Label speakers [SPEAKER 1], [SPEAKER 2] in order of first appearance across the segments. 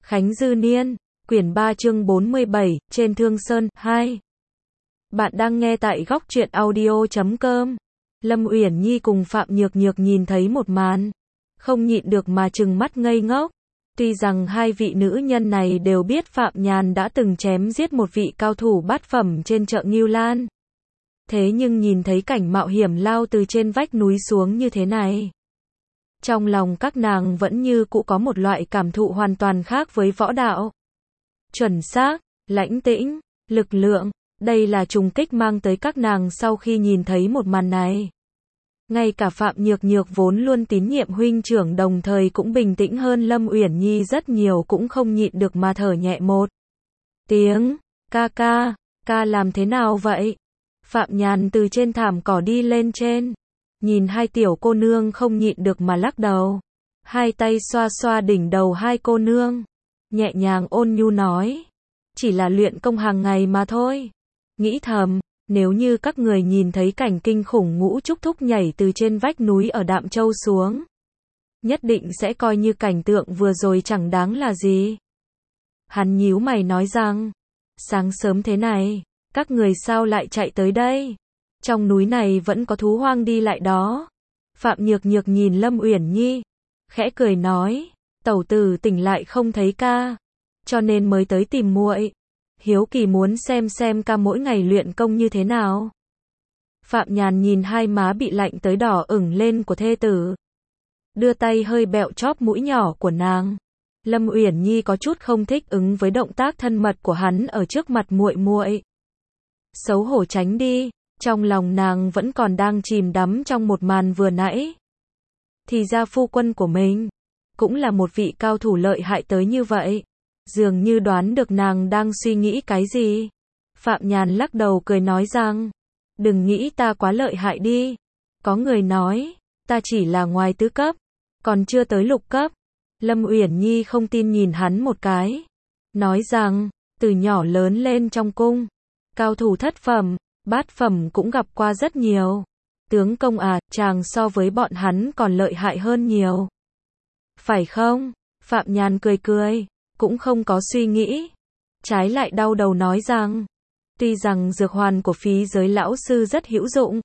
[SPEAKER 1] Khánh Dư Niên, quyển 3 chương 47, trên Thương Sơn, 2. Bạn đang nghe tại góc truyện audio.com. Lâm Uyển Nhi cùng Phạm Nhược Nhược nhìn thấy một màn, không nhịn được mà trừng mắt ngây ngốc. Tuy rằng hai vị nữ nhân này đều biết Phạm Nhàn đã từng chém giết một vị cao thủ bát phẩm trên chợ Ngưu Lan. Thế nhưng nhìn thấy cảnh mạo hiểm lao từ trên vách núi xuống như thế này, trong lòng các nàng vẫn như cũ có một loại cảm thụ hoàn toàn khác với võ đạo. Chuẩn xác, lãnh tĩnh, lực lượng, đây là trùng kích mang tới các nàng sau khi nhìn thấy một màn này. Ngay cả Phạm Nhược Nhược vốn luôn tín nhiệm huynh trưởng đồng thời cũng bình tĩnh hơn Lâm Uyển Nhi rất nhiều cũng không nhịn được mà thở nhẹ một tiếng. Ca làm thế nào vậy? Phạm Nhàn từ trên thảm cỏ đi lên trên, nhìn hai tiểu cô nương không nhịn được mà lắc đầu. Hai tay xoa xoa đỉnh đầu hai cô nương, nhẹ nhàng ôn nhu nói, chỉ là luyện công hàng ngày mà thôi. Nghĩ thầm, nếu như các người nhìn thấy cảnh kinh khủng Ngũ Trúc Thúc nhảy từ trên vách núi ở Đạm Châu xuống, nhất định sẽ coi như cảnh tượng vừa rồi chẳng đáng là gì. Hắn nhíu mày nói rằng, sáng sớm thế này, các người sao lại chạy tới đây? Trong núi này vẫn có thú hoang đi lại đó. Phạm Nhược Nhược nhìn Lâm Uyển Nhi, khẽ cười nói, tẩu tử tỉnh lại không thấy ca, cho nên mới tới tìm muội. Hiếu kỳ muốn xem ca mỗi ngày luyện công như thế nào. Phạm Nhàn nhìn hai má bị lạnh tới đỏ ửng lên của thê tử, đưa tay hơi bẹo chóp mũi nhỏ của nàng. Lâm Uyển Nhi có chút không thích ứng với động tác thân mật của hắn ở trước mặt muội muội. Xấu hổ tránh đi, trong lòng nàng vẫn còn đang chìm đắm trong một màn vừa nãy. Thì ra phu quân của mình cũng là một vị cao thủ lợi hại tới như vậy. Dường như đoán được nàng đang suy nghĩ cái gì. Phạm Nhàn lắc đầu cười nói rằng, đừng nghĩ ta quá lợi hại đi. Có người nói, ta chỉ là ngoài tứ cấp, còn chưa tới lục cấp. Lâm Uyển Nhi không tin nhìn hắn một cái, nói rằng, từ nhỏ lớn lên trong cung, cao thủ thất phẩm, bát phẩm cũng gặp qua rất nhiều. Tướng công à, chàng so với bọn hắn còn lợi hại hơn nhiều. Phải không? Phạm Nhàn cười cười, cũng không có suy nghĩ. Trái lại đau đầu nói rằng, tuy rằng dược hoàn của Phí Giới lão sư rất hữu dụng,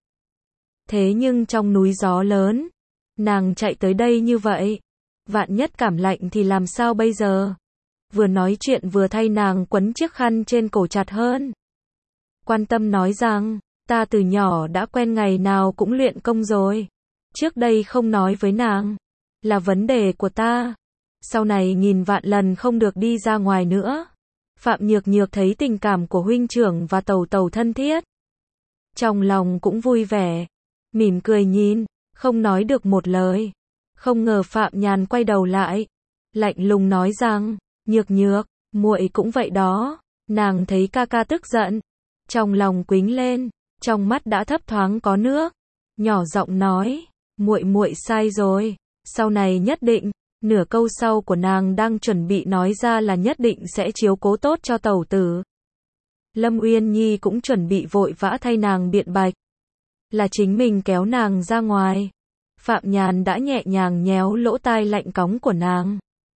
[SPEAKER 1] thế nhưng trong núi gió lớn, nàng chạy tới đây như vậy, vạn nhất cảm lạnh thì làm sao bây giờ? Vừa nói chuyện vừa thay nàng quấn chiếc khăn trên cổ chặt hơn. Quan tâm nói rằng, ta từ nhỏ đã quen ngày nào cũng luyện công rồi. Trước đây không nói với nàng, là vấn đề của ta. Sau này nghìn vạn lần không được đi ra ngoài nữa. Phạm Nhược Nhược thấy tình cảm của huynh trưởng và tẩu tẩu thân thiết, trong lòng cũng vui vẻ, mỉm cười nhìn, không nói được một lời. Không ngờ Phạm Nhàn quay đầu lại, lạnh lùng nói rằng, Nhược Nhược, muội cũng vậy đó. Nàng thấy ca tức giận, trong lòng quĩnh lên, trong mắt đã thấp thoáng có nước, nhỏ giọng nói, muội sai rồi, sau này nhất định. Nửa câu sau của nàng đang chuẩn bị nói ra là nhất định sẽ chiếu cố tốt cho tẩu tử. Lâm Uyên Nhi cũng chuẩn bị vội vã thay nàng biện bạch, là chính mình kéo nàng ra ngoài. Phạm Nhàn đã nhẹ nhàng nhéo lỗ tai lạnh cóng của nàng,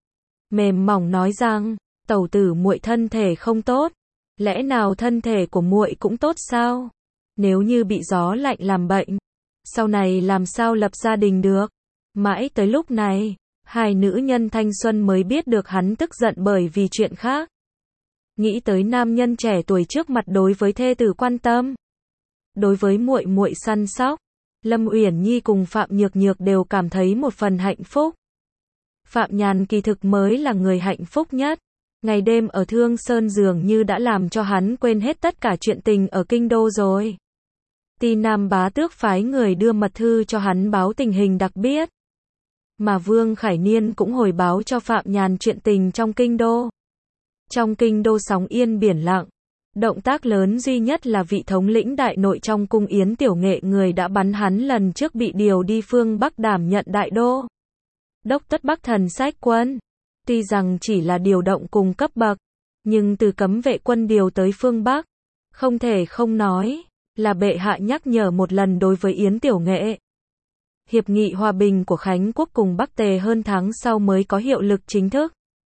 [SPEAKER 1] mềm mỏng nói rằng, tẩu tử muội thân thể không tốt, lẽ nào thân thể của muội cũng tốt sao? Nếu như bị gió lạnh làm bệnh, sau này làm sao lập gia đình được? Mãi tới lúc này, hai nữ nhân thanh xuân mới biết được hắn tức giận bởi vì chuyện khác. Nghĩ tới nam nhân trẻ tuổi trước mặt đối với thê tử quan tâm, đối với muội muội săn sóc, Lâm Uyển Nhi cùng Phạm Nhược Nhược đều cảm thấy một phần hạnh phúc. Phạm Nhàn kỳ thực mới là người hạnh phúc nhất. Ngày đêm ở Thương Sơn dường như đã làm cho hắn quên hết tất cả chuyện tình ở kinh đô rồi. Ti Nam bá tước phái người đưa mật thư cho hắn báo tình hình đặc biệt, mà Vương Khải Niên cũng hồi báo cho Phạm Nhàn chuyện tình trong kinh đô. Trong kinh đô sóng yên biển lặng, động tác lớn duy nhất là vị thống lĩnh đại nội trong cung Yến Tiểu Nghệ, người đã bắn hắn lần trước bị điều đi phương Bắc đảm nhận đại đô đốc tất Bắc Thần Sách quân. Tuy rằng chỉ là điều động cùng cấp bậc, nhưng từ cấm vệ quân điều tới phương Bắc, không thể không nói là bệ hạ nhắc nhở một lần đối với Yến Tiểu Nghệ. Hiệp nghị hòa bình của Khánh Quốc cùng Bắc Tề hơn tháng sau mới có hiệu lực chính thức.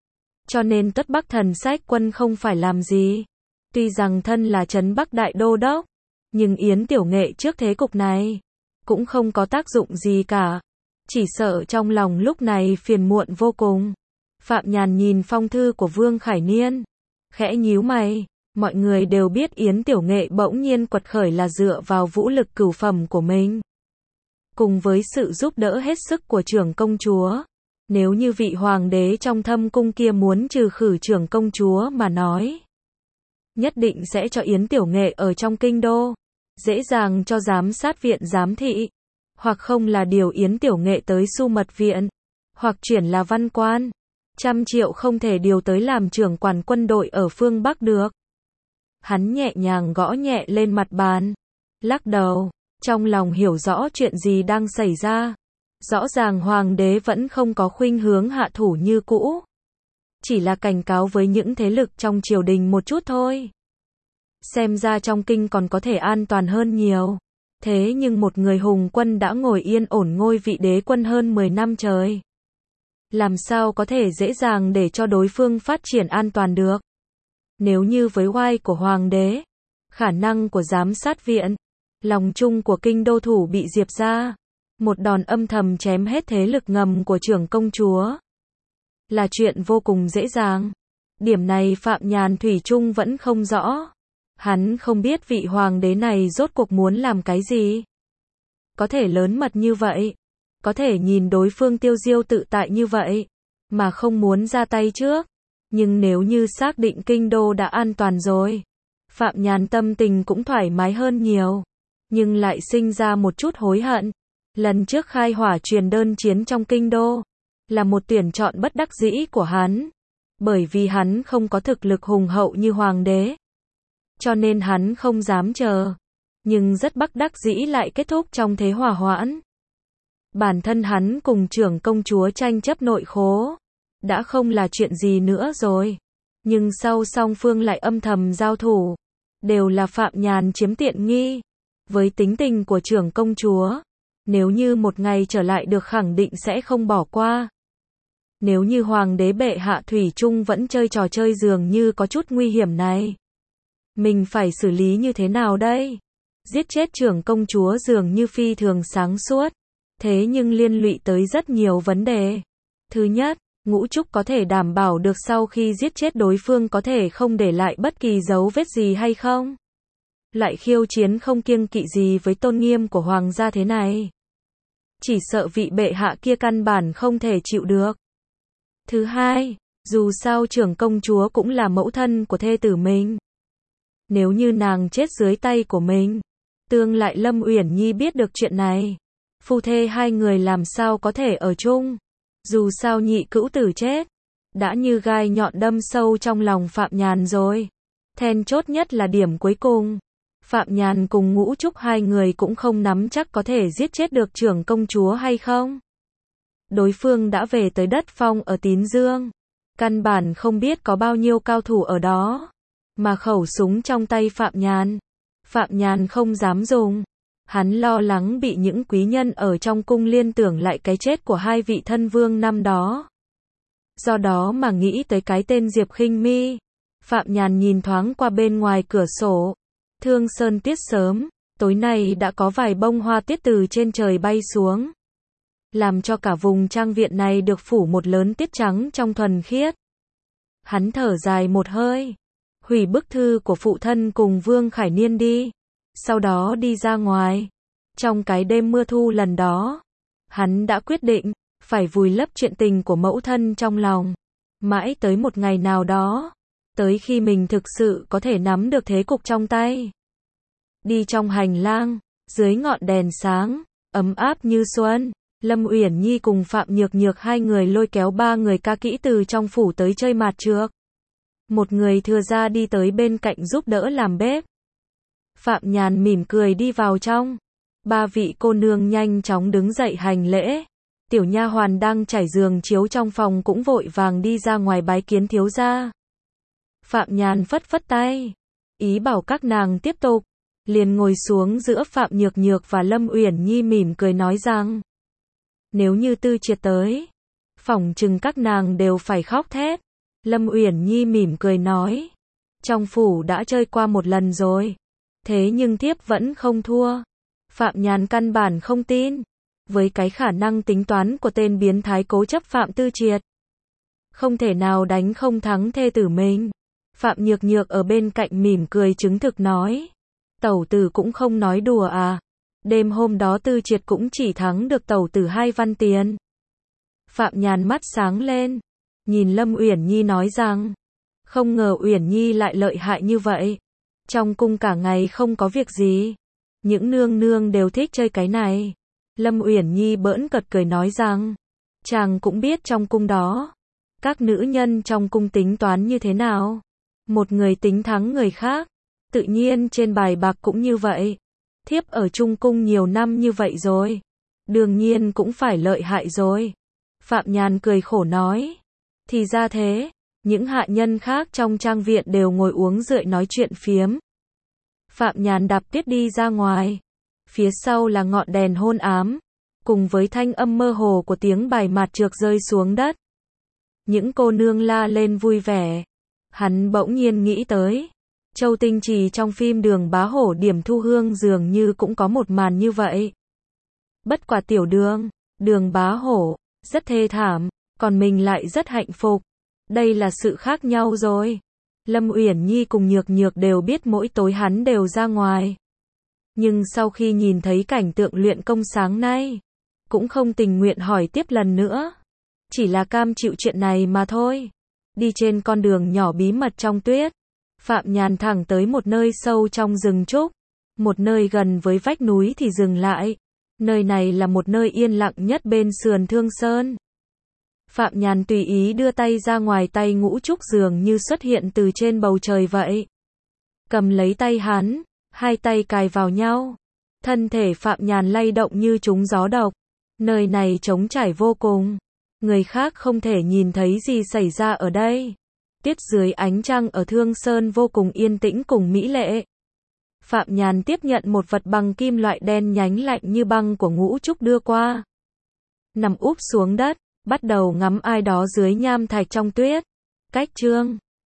[SPEAKER 1] Cho nên Tất Bắc Thần Sách Quân không phải làm gì. Tuy rằng thân là trấn Bắc Đại Đô Đốc, nhưng Yến Tiểu Nghệ trước thế cục này cũng không có tác dụng gì cả. Chỉ sợ trong lòng lúc này phiền muộn vô cùng. Phạm Nhàn nhìn phong thư của Vương Khải Niên, khẽ nhíu mày. Mọi người đều biết Yến Tiểu Nghệ bỗng nhiên quật khởi là dựa vào vũ lực cửu phẩm của mình, cùng với sự giúp đỡ hết sức của trưởng công chúa. Nếu như vị hoàng đế trong thâm cung kia muốn trừ khử trưởng công chúa mà nói, nhất định sẽ cho Yến Tiểu Nghệ ở trong kinh đô, dễ dàng cho giám sát viện giám thị, hoặc không là điều Yến Tiểu Nghệ tới Su Mật Viện, hoặc chuyển là văn quan. 100 triệu không thể điều tới làm trưởng quản quân đội ở phương Bắc được. Hắn nhẹ nhàng gõ nhẹ lên mặt bàn, lắc đầu, trong lòng hiểu rõ chuyện gì đang xảy ra. Rõ ràng hoàng đế vẫn không có khuynh hướng hạ thủ như cũ, chỉ là cảnh cáo với những thế lực trong triều đình một chút thôi. Xem ra trong kinh còn có thể an toàn hơn nhiều. Thế nhưng một người hùng quân đã ngồi yên ổn ngôi vị đế quân hơn 10 năm trời, làm sao có thể dễ dàng để cho đối phương phát triển an toàn được. Nếu như với oai của hoàng đế, khả năng của giám sát viện, lòng chung của kinh đô thủ bị diệp ra, một đòn âm thầm chém hết thế lực ngầm của trưởng công chúa, là chuyện vô cùng dễ dàng. Điểm này Phạm Nhàn thủy chung vẫn không rõ. Hắn không biết vị hoàng đế này rốt cuộc muốn làm cái gì. Có thể lớn mật như vậy, có thể nhìn đối phương tiêu diêu tự tại như vậy, mà không muốn ra tay trước. Nhưng nếu như xác định kinh đô đã an toàn rồi, Phạm Nhàn tâm tình cũng thoải mái hơn nhiều, nhưng lại sinh ra một chút hối hận. Lần trước khai hỏa truyền đơn chiến trong kinh đô, là một tuyển chọn bất đắc dĩ của hắn, bởi vì hắn không có thực lực hùng hậu như hoàng đế, cho nên hắn không dám chờ, nhưng rất bất đắc dĩ lại kết thúc trong thế hòa hoãn. Bản thân hắn cùng trưởng công chúa tranh chấp nội khố, đã không là chuyện gì nữa rồi, nhưng sau song phương lại âm thầm giao thủ, đều là Phạm Nhàn chiếm tiện nghi. Với tính tình của trưởng công chúa, nếu như một ngày trở lại được khẳng định sẽ không bỏ qua. Nếu như hoàng đế bệ hạ thủy chung vẫn chơi trò chơi dường như có chút nguy hiểm này, mình phải xử lý như thế nào đây? Giết chết trưởng công chúa dường như phi thường sáng suốt, thế nhưng liên lụy tới rất nhiều vấn đề. Thứ nhất, Ngũ Trúc có thể đảm bảo được sau khi giết chết đối phương có thể không để lại bất kỳ dấu vết gì hay không? Lại khiêu chiến không kiêng kỵ gì với tôn nghiêm của hoàng gia thế này, chỉ sợ vị bệ hạ kia căn bản không thể chịu được. Thứ hai, dù sao trưởng công chúa cũng là mẫu thân của thê tử mình. Nếu như nàng chết dưới tay của mình, tương lại Lâm Uyển Nhi biết được chuyện này, phu thê hai người làm sao có thể ở chung. Dù sao nhị cữu tử chết, đã như gai nhọn đâm sâu trong lòng Phạm Nhàn rồi. Then chốt nhất là điểm cuối cùng. Phạm Nhàn cùng Ngũ Trúc hai người cũng không nắm chắc có thể giết chết được trưởng công chúa hay không. Đối phương đã về tới đất phong ở Tín Dương, căn bản không biết có bao nhiêu cao thủ ở đó, mà khẩu súng trong tay Phạm Nhàn không dám dùng. Hắn lo lắng bị những quý nhân ở trong cung liên tưởng lại cái chết của hai vị thân vương năm đó. Do đó mà nghĩ tới cái tên Diệp Khinh Mi. Phạm Nhàn nhìn thoáng qua bên ngoài cửa sổ. Thương sơn tiết sớm, tối nay đã có vài bông hoa tiết từ trên trời bay xuống, làm cho cả vùng trang viện này được phủ một lớn tiết trắng trong thuần khiết. Hắn thở dài một hơi, hủy bức thư của phụ thân cùng Vương Khải Niên đi, sau đó đi ra ngoài. Trong cái đêm mưa thu lần đó, hắn đã quyết định phải vùi lấp chuyện tình của mẫu thân trong lòng, mãi tới một ngày nào đó, tới khi mình thực sự có thể nắm được thế cục trong tay. Đi trong hành lang, dưới ngọn đèn sáng, ấm áp như xuân, Lâm Uyển Nhi cùng Phạm Nhược Nhược hai người lôi kéo ba người ca kỹ từ trong phủ tới chơi mạt trược. Một người thừa ra đi tới bên cạnh giúp đỡ làm bếp. Phạm Nhàn mỉm cười đi vào trong. Ba vị cô nương nhanh chóng đứng dậy hành lễ. Tiểu nha hoàn đang trải giường chiếu trong phòng cũng vội vàng đi ra ngoài bái kiến thiếu gia. Phạm Nhàn phất phất tay, ý bảo các nàng tiếp tục, liền ngồi xuống giữa Phạm Nhược Nhược và Lâm Uyển Nhi mỉm cười nói rằng, nếu như Tư Triệt tới, phỏng chừng các nàng đều phải khóc thét. Lâm Uyển Nhi mỉm cười nói. Trong phủ đã chơi qua một lần rồi. Thế nhưng thiếp vẫn không thua. Phạm Nhàn căn bản không tin. Với cái khả năng tính toán của tên biến thái cố chấp Phạm Tư Triệt, không thể nào đánh không thắng thê tử mình. Phạm Nhược Nhược ở bên cạnh mỉm cười chứng thực nói. Tẩu tử cũng không nói đùa à. Đêm hôm đó Tư Triệt cũng chỉ thắng được tẩu tử 2 văn tiền. Phạm Nhàn mắt sáng lên, nhìn Lâm Uyển Nhi nói rằng, không ngờ Uyển Nhi lại lợi hại như vậy. Trong cung cả ngày không có việc gì, những nương nương đều thích chơi cái này. Lâm Uyển Nhi bỡn cợt cười nói rằng, chàng cũng biết trong cung đó, các nữ nhân trong cung tính toán như thế nào. Một người tính thắng người khác, tự nhiên trên bài bạc cũng như vậy. Thiếp ở trung cung nhiều năm như vậy rồi, đương nhiên cũng phải lợi hại rồi. Phạm Nhàn cười khổ nói. Thì ra thế, những hạ nhân khác trong trang viện đều ngồi uống rượu nói chuyện phiếm. Phạm Nhàn đạp tiết đi ra ngoài. Phía sau là ngọn đèn hôn ám, cùng với thanh âm mơ hồ của tiếng bài mạt trược rơi xuống đất. Những cô nương la lên vui vẻ. Hắn bỗng nhiên nghĩ tới, Châu Tinh Trì trong phim Đường Bá Hổ Điểm Thu Hương dường như cũng có một màn như vậy. Bất quả tiểu Đường Bá Hổ rất thê thảm, còn mình lại rất hạnh phúc. Đây là sự khác nhau rồi. Lâm Uyển Nhi cùng Nhược Nhược đều biết mỗi tối hắn đều ra ngoài. Nhưng sau khi nhìn thấy cảnh tượng luyện công sáng nay, cũng không tình nguyện hỏi tiếp lần nữa. Chỉ là cam chịu chuyện này mà thôi. Đi trên con đường nhỏ bí mật trong tuyết, Phạm Nhàn thẳng tới một nơi sâu trong rừng trúc. Một nơi gần với vách núi thì dừng lại. Nơi này là một nơi yên lặng nhất bên sườn Thương Sơn. Phạm Nhàn tùy ý đưa tay ra ngoài, tay Ngũ Trúc dường như xuất hiện từ trên bầu trời vậy. Cầm lấy tay hắn, hai tay cài vào nhau. Thân thể Phạm Nhàn lay động như trúng gió độc. Nơi này trống trải vô cùng. Người khác không thể nhìn thấy gì xảy ra ở đây. Tiết dưới ánh trăng ở Thương Sơn vô cùng yên tĩnh cùng mỹ lệ. Phạm Nhàn tiếp nhận một vật bằng kim loại đen nhánh lạnh như băng của Ngũ Trúc đưa qua. Nằm úp xuống đất, bắt đầu ngắm ai đó dưới nham thạch trong tuyết. Cách chương